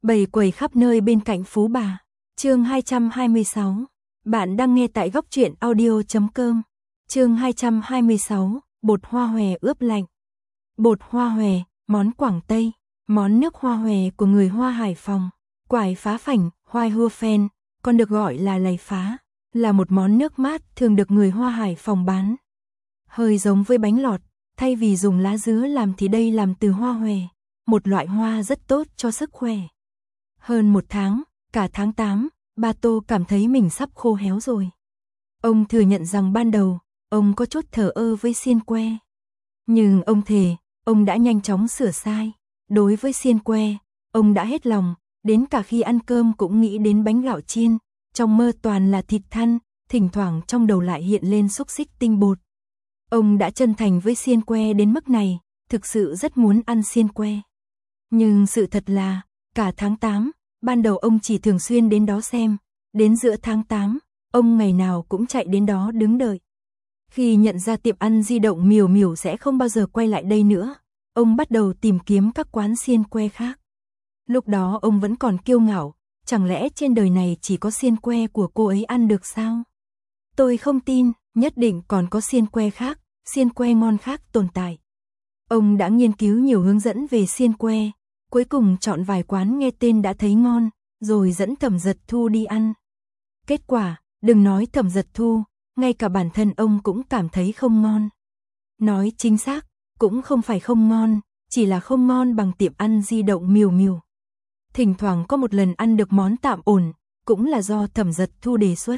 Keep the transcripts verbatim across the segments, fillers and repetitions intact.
Bầy quầy khắp nơi bên cạnh Phú Bà. Chương hai trăm hai mươi sáu. Bạn đang nghe tại góc truyện audio chấm com. Chương hai trăm hai mươi sáu, bột hoa hòe ướp lạnh. Bột hoa hòe, món Quảng Tây, món nước hoa hòe của người Hoa Hải Phòng. Quải phá phảnh, hoai hua phen, còn được gọi là lầy phá, là một món nước mát thường được người Hoa Hải Phòng bán. Hơi giống với bánh lọt, thay vì dùng lá dứa làm thì đây làm từ hoa hòe, một loại hoa rất tốt cho sức khỏe. Hơn một tháng, cả tháng tám, ba Tô cảm thấy mình sắp khô héo rồi. Ông thừa nhận rằng ban đầu, ông có chút thờ ơ với xiên que. Nhưng ông thề, ông đã nhanh chóng sửa sai. Đối với xiên que, ông đã hết lòng, đến cả khi ăn cơm cũng nghĩ đến bánh gạo chiên, trong mơ toàn là thịt thăn, thỉnh thoảng trong đầu lại hiện lên xúc xích tinh bột. Ông đã chân thành với xiên que đến mức này, thực sự rất muốn ăn xiên que. Nhưng sự thật là, cả tháng tám, ban đầu ông chỉ thường xuyên đến đó xem, đến giữa tháng tám, ông ngày nào cũng chạy đến đó đứng đợi. Khi nhận ra tiệm ăn di động Miểu Miểu sẽ không bao giờ quay lại đây nữa, ông bắt đầu tìm kiếm các quán xiên que khác. Lúc đó ông vẫn còn kiêu ngạo, chẳng lẽ trên đời này chỉ có xiên que của cô ấy ăn được sao? Tôi không tin, nhất định còn có xiên que khác, xiên que ngon khác tồn tại. Ông đã nghiên cứu nhiều hướng dẫn về xiên que, cuối cùng chọn vài quán nghe tên đã thấy ngon, rồi dẫn Thẩm Dật Thu đi ăn. Kết quả, đừng nói Thẩm Dật Thu, ngay cả bản thân ông cũng cảm thấy không ngon. Nói chính xác, cũng không phải không ngon, chỉ là không ngon bằng tiệm ăn di động Miểu Miểu. Thỉnh thoảng có một lần ăn được món tạm ổn, cũng là do Thẩm Dật Thu đề xuất.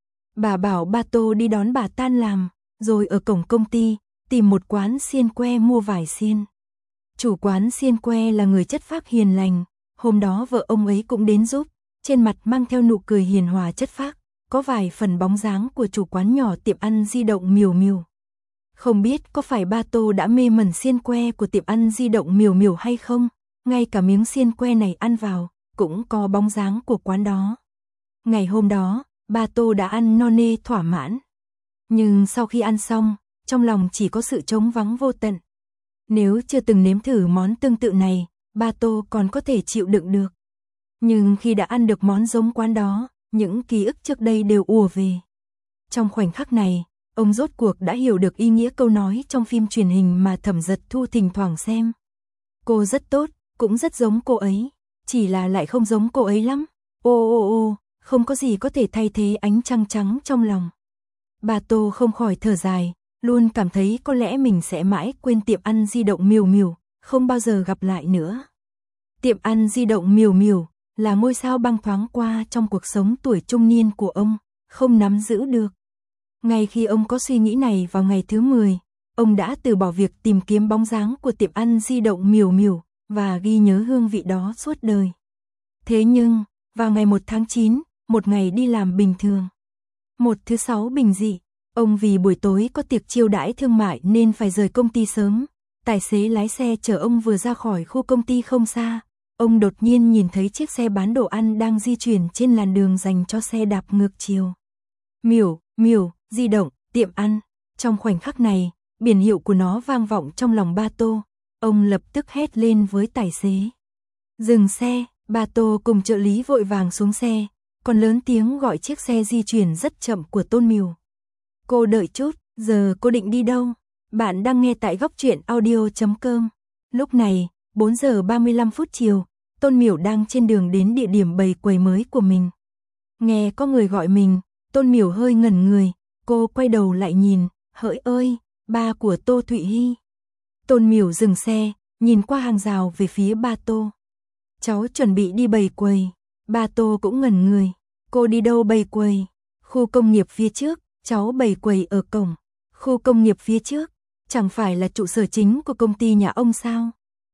Bà bảo ba Tô đi đón bà tan làm, rồi ở cổng công ty, tìm một quán xiên que mua vải xiên. Chủ quán xiên que là người chất phác hiền lành, hôm đó vợ ông ấy cũng đến giúp, trên mặt mang theo nụ cười hiền hòa chất phác, có vài phần bóng dáng của chủ quán nhỏ tiệm ăn di động Miểu Miểu. Không biết có phải ba Tô đã mê mẩn xiên que của tiệm ăn di động Miểu Miểu hay không, ngay cả miếng xiên que này ăn vào, cũng có bóng dáng của quán đó. Ngày hôm đó, ba Tô đã ăn no nê thỏa mãn. Nhưng sau khi ăn xong, trong lòng chỉ có sự trống vắng vô tận. Nếu chưa từng nếm thử món tương tự này, ba Tô còn có thể chịu đựng được. Nhưng khi đã ăn được món giống quán đó, những ký ức trước đây đều ùa về. Trong khoảnh khắc này, ông rốt cuộc đã hiểu được ý nghĩa câu nói trong phim truyền hình mà Thẩm Dật Thu thỉnh thoảng xem. Cô rất tốt, cũng rất giống cô ấy, chỉ là lại không giống cô ấy lắm. Ô ô ô, không có gì có thể thay thế ánh trăng trắng trong lòng. Bà Tô không khỏi thở dài, luôn cảm thấy có lẽ mình sẽ mãi quên tiệm ăn di động Miểu Miểu, không bao giờ gặp lại nữa. Tiệm ăn di động Miểu Miểu là ngôi sao băng thoáng qua trong cuộc sống tuổi trung niên của ông, không nắm giữ được. Ngay khi ông có suy nghĩ này vào ngày thứ mười, ông đã từ bỏ việc tìm kiếm bóng dáng của tiệm ăn di động Miểu Miểu và ghi nhớ hương vị đó suốt đời. Thế nhưng, vào ngày một tháng chín, một ngày đi làm bình thường, một thứ sáu bình dị, ông vì buổi tối có tiệc chiêu đãi thương mại nên phải rời công ty sớm. Tài xế lái xe chở ông vừa ra khỏi khu công ty không xa, ông đột nhiên nhìn thấy chiếc xe bán đồ ăn đang di chuyển trên làn đường dành cho xe đạp ngược chiều. Miểu, Miểu, di động, tiệm ăn. Trong khoảnh khắc này, biển hiệu của nó vang vọng trong lòng ba Tô. Ông lập tức hét lên với tài xế. Dừng xe, ba Tô cùng trợ lý vội vàng xuống xe, còn lớn tiếng gọi chiếc xe di chuyển rất chậm của Tôn Miểu. Cô đợi chút, giờ cô định đi đâu? Bạn đang nghe tại góc truyện audio chấm com. Lúc này, bốn giờ ba mươi lăm phút chiều, Tôn Miểu đang trên đường đến địa điểm bày quầy mới của mình. Nghe có người gọi mình, Tôn Miểu hơi ngẩn người, cô quay đầu lại nhìn, hỡi ơi, ba của Tô Thụy Hy. Tôn Miểu dừng xe, nhìn qua hàng rào về phía ba Tô. Cháu chuẩn bị đi bày quầy. Ba Tô cũng ngẩn người, cô đi đâu bày quầy? Khu công nghiệp phía trước, cháu bày quầy ở cổng. Khu công nghiệp phía trước, chẳng phải là trụ sở chính của công ty nhà ông sao?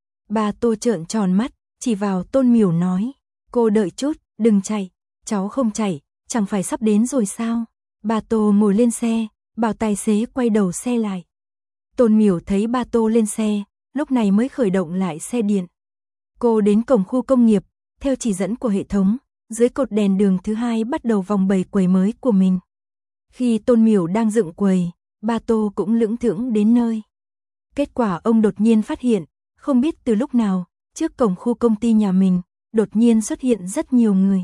Ba Tô trợn tròn mắt, chỉ vào Tôn Miểu nói, cô đợi chút, đừng chạy, cháu không chạy, chẳng phải sắp đến rồi sao? Ba Tô ngồi lên xe, bảo tài xế quay đầu xe lại. Tôn Miểu thấy ba Tô lên xe, lúc này mới khởi động lại xe điện. Cô đến cổng khu công nghiệp, theo chỉ dẫn của hệ thống, dưới cột đèn đường thứ hai bắt đầu vòng bày quầy mới của mình. Khi Tôn Miểu đang dựng quầy, ba Tô cũng lững thững đến nơi. Kết quả ông đột nhiên phát hiện, không biết từ lúc nào, trước cổng khu công ty nhà mình, đột nhiên xuất hiện rất nhiều người.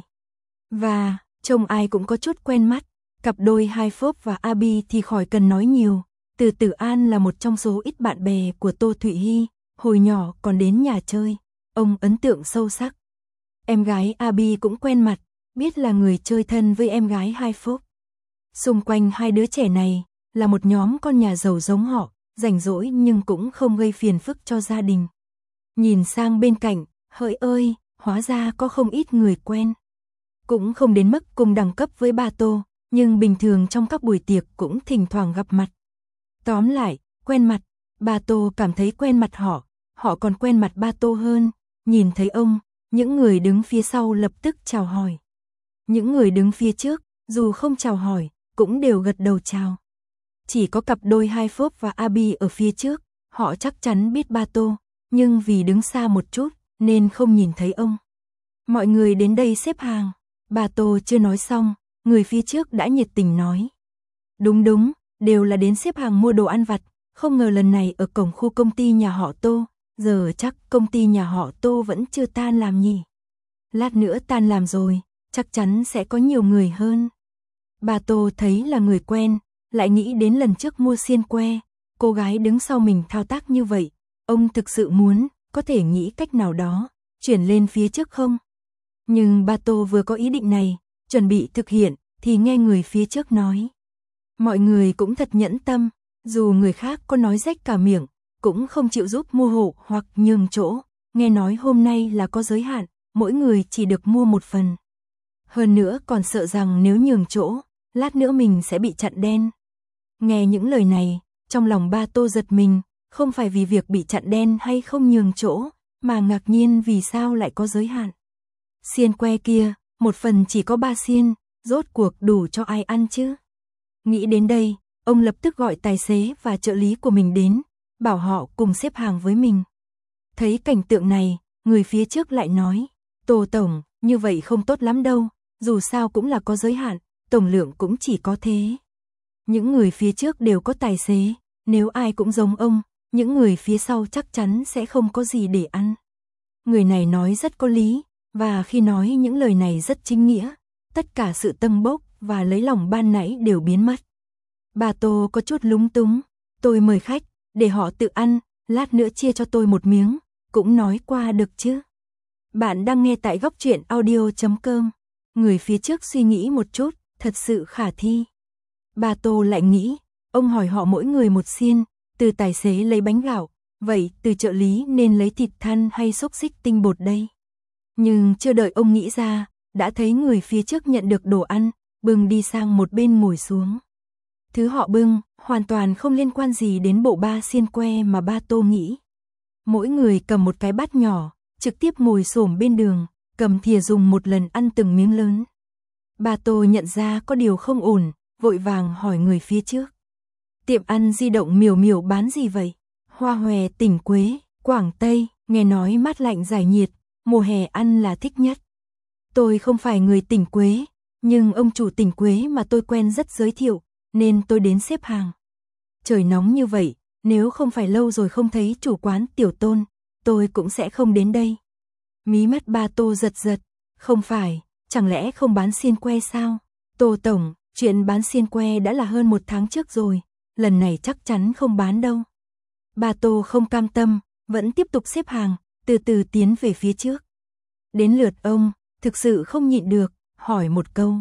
Và, trông ai cũng có chút quen mắt, cặp đôi Hai Phốp và Abi thì khỏi cần nói nhiều. Từ Tử An là một trong số ít bạn bè của Tô Thụy Hy, hồi nhỏ còn đến nhà chơi, ông ấn tượng sâu sắc. Em gái Abi cũng quen mặt, biết là người chơi thân với em gái Hai Phốp. Xung quanh hai đứa trẻ này là một nhóm con nhà giàu giống họ, rảnh rỗi nhưng cũng không gây phiền phức cho gia đình. Nhìn sang bên cạnh, hỡi ơi, hóa ra có không ít người quen. Cũng không đến mức cùng đẳng cấp với ba Tô, nhưng bình thường trong các buổi tiệc cũng thỉnh thoảng gặp mặt. Tóm lại, quen mặt, ba Tô cảm thấy quen mặt họ, họ còn quen mặt ba Tô hơn. Nhìn thấy ông, những người đứng phía sau lập tức chào hỏi. Những người đứng phía trước, dù không chào hỏi, cũng đều gật đầu chào. Chỉ có cặp đôi Hai Phốp và Abi ở phía trước, họ chắc chắn biết ba Tô, nhưng vì đứng xa một chút, nên không nhìn thấy ông. Mọi người đến đây xếp hàng, ba Tô chưa nói xong, người phía trước đã nhiệt tình nói. Đúng đúng, đều là đến xếp hàng mua đồ ăn vặt, không ngờ lần này ở cổng khu công ty nhà họ Tô, giờ chắc công ty nhà họ Tô vẫn chưa tan làm nhỉ. Lát nữa tan làm rồi, chắc chắn sẽ có nhiều người hơn. Bà Tô thấy là người quen, lại nghĩ đến lần trước mua xiên que, cô gái đứng sau mình thao tác như vậy, ông thực sự muốn, có thể nghĩ cách nào đó, chuyển lên phía trước không? Nhưng bà Tô vừa có ý định này, chuẩn bị thực hiện, thì nghe người phía trước nói. Mọi người cũng thật nhẫn tâm, dù người khác có nói rách cả miệng, cũng không chịu giúp mua hộ hoặc nhường chỗ, nghe nói hôm nay là có giới hạn, mỗi người chỉ được mua một phần. Hơn nữa còn sợ rằng nếu nhường chỗ, lát nữa mình sẽ bị chặn đen. Nghe những lời này, trong lòng ba Tô giật mình, không phải vì việc bị chặn đen hay không nhường chỗ, mà ngạc nhiên vì sao lại có giới hạn. Xiên que kia, một phần chỉ có ba xiên, rốt cuộc đủ cho ai ăn chứ? Nghĩ đến đây, ông lập tức gọi tài xế và trợ lý của mình đến, bảo họ cùng xếp hàng với mình. Thấy cảnh tượng này, người phía trước lại nói, Tô Tổng, như vậy không tốt lắm đâu, dù sao cũng là có giới hạn, tổng lượng cũng chỉ có thế. Những người phía trước đều có tài xế, nếu ai cũng giống ông, những người phía sau chắc chắn sẽ không có gì để ăn. Người này nói rất có lý, và khi nói những lời này rất chính nghĩa, tất cả sự tâng bốc và lấy lòng ban nãy đều biến mất. Bà Tô có chút lúng túng, tôi mời khách, để họ tự ăn, lát nữa chia cho tôi một miếng, cũng nói qua được chứ. Bạn đang nghe tại góc truyện audio chấm com. Người phía trước suy nghĩ một chút, thật sự khả thi. Bà Tô lại nghĩ, ông hỏi họ mỗi người một xiên, từ tài xế lấy bánh gạo, vậy từ trợ lý nên lấy thịt than hay xúc xích tinh bột đây. Nhưng chưa đợi ông nghĩ ra, đã thấy người phía trước nhận được đồ ăn, bưng đi sang một bên ngồi xuống. Thứ họ bưng, hoàn toàn không liên quan gì đến bộ ba xiên que mà ba Tô nghĩ. Mỗi người cầm một cái bát nhỏ, trực tiếp ngồi xổm bên đường, cầm thìa dùng một lần ăn từng miếng lớn. Bà Tô nhận ra có điều không ổn, vội vàng hỏi người phía trước. Tiệm ăn di động Miểu Miểu bán gì vậy? Hoa hòe tỉnh Quế, Quảng Tây, nghe nói mát lạnh giải nhiệt, mùa hè ăn là thích nhất. Tôi không phải người tỉnh Quế, nhưng ông chủ tỉnh Quế mà tôi quen rất giới thiệu, nên tôi đến xếp hàng. Trời nóng như vậy, nếu không phải lâu rồi không thấy chủ quán Tiểu Tôn, tôi cũng sẽ không đến đây. Mí mắt ba Tô giật giật, không phải, chẳng lẽ không bán xiên que sao? Tô Tổng, chuyện bán xiên que đã là hơn một tháng trước rồi, lần này chắc chắn không bán đâu. Ba Tô không cam tâm, vẫn tiếp tục xếp hàng, từ từ tiến về phía trước. Đến lượt ông, thực sự không nhịn được, hỏi một câu.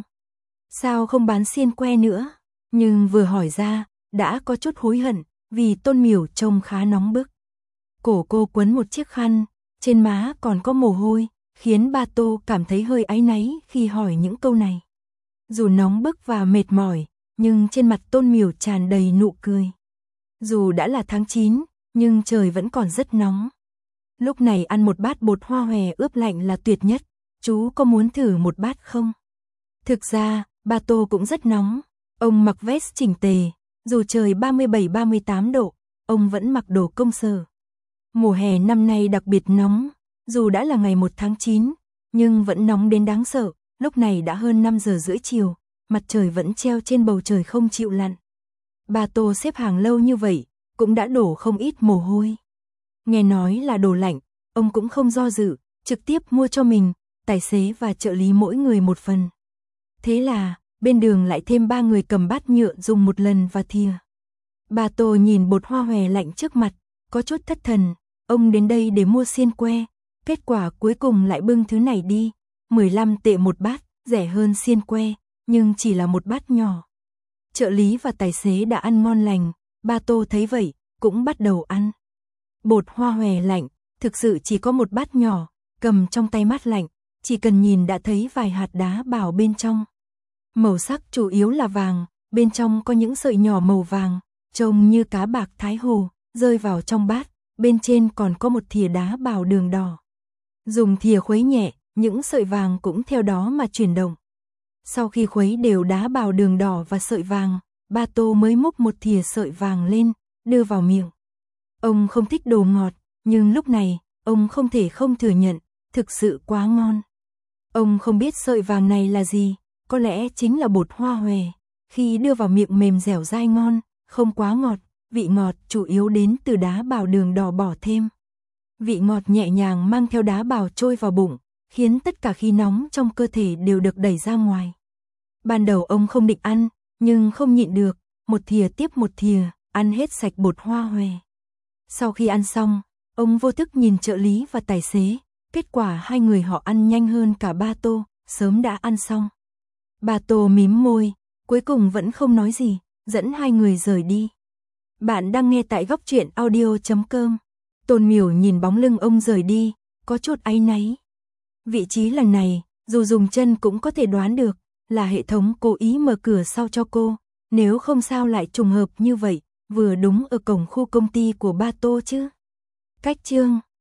Sao không bán xiên que nữa? Nhưng vừa hỏi ra, đã có chút hối hận, vì Tôn Miểu trông khá nóng bức. Cổ cô quấn một chiếc khăn, trên má còn có mồ hôi, khiến ba Tô cảm thấy hơi áy náy khi hỏi những câu này. Dù nóng bức và mệt mỏi, nhưng trên mặt Tôn Miểu tràn đầy nụ cười. Dù đã là tháng chín, nhưng trời vẫn còn rất nóng. Lúc này ăn một bát bột hoa hòe ướp lạnh là tuyệt nhất, chú có muốn thử một bát không? Thực ra, ba Tô cũng rất nóng, ông mặc vest chỉnh tề, dù trời ba mươi bảy ba mươi tám độ, ông vẫn mặc đồ công sở. Mùa hè năm nay đặc biệt nóng, dù đã là ngày một tháng chín, nhưng vẫn nóng đến đáng sợ, lúc này đã hơn năm giờ rưỡi chiều, mặt trời vẫn treo trên bầu trời không chịu lặn. Ba Tô xếp hàng lâu như vậy, cũng đã đổ không ít mồ hôi. Nghe nói là đồ lạnh, ông cũng không do dự, trực tiếp mua cho mình, tài xế và trợ lý mỗi người một phần. Thế là, bên đường lại thêm ba người cầm bát nhựa dùng một lần và thìa. Bà Tô nhìn bột hoa hòe lạnh trước mặt, có chút thất thần, ông đến đây để mua xiên que, kết quả cuối cùng lại bưng thứ này đi, mười lăm tệ một bát, rẻ hơn xiên que, nhưng chỉ là một bát nhỏ. Trợ lý và tài xế đã ăn ngon lành, bà Tô thấy vậy, cũng bắt đầu ăn. Bột hoa hòe lạnh, thực sự chỉ có một bát nhỏ, cầm trong tay mát lạnh, chỉ cần nhìn đã thấy vài hạt đá bảo bên trong. Màu sắc chủ yếu là vàng, bên trong có những sợi nhỏ màu vàng, trông như cá bạc Thái Hồ, rơi vào trong bát, bên trên còn có một thìa đá bảo đường đỏ. Dùng thìa khuấy nhẹ, những sợi vàng cũng theo đó mà chuyển động. Sau khi khuấy đều đá bảo đường đỏ và sợi vàng, bà Tô mới múc một thìa sợi vàng lên, đưa vào miệng. Ông không thích đồ ngọt, nhưng lúc này, ông không thể không thừa nhận, thực sự quá ngon. Ông không biết sợi vàng này là gì, có lẽ chính là bột hoa hòe. Khi đưa vào miệng mềm dẻo dai ngon, không quá ngọt, vị ngọt chủ yếu đến từ đá bảo đường đỏ bỏ thêm. Vị ngọt nhẹ nhàng mang theo đá bảo trôi vào bụng, khiến tất cả khí nóng trong cơ thể đều được đẩy ra ngoài. Ban đầu ông không định ăn, nhưng không nhịn được, một thìa tiếp một thìa, ăn hết sạch bột hoa hòe. Sau khi ăn xong, ông vô thức nhìn trợ lý và tài xế, kết quả hai người họ ăn nhanh hơn cả bà Tô, sớm đã ăn xong. Bà Tô mím môi, cuối cùng vẫn không nói gì, dẫn hai người rời đi. Bạn đang nghe tại góc truyện audio chấm com. Tôn Miểu nhìn bóng lưng ông rời đi, có chút áy náy. Vị trí lần này, dù dùng chân cũng có thể đoán được, là hệ thống cố ý mở cửa sau cho cô, nếu không sao lại trùng hợp như vậy, vừa đúng ở cổng khu công ty của bà Tô chứ. Cách chương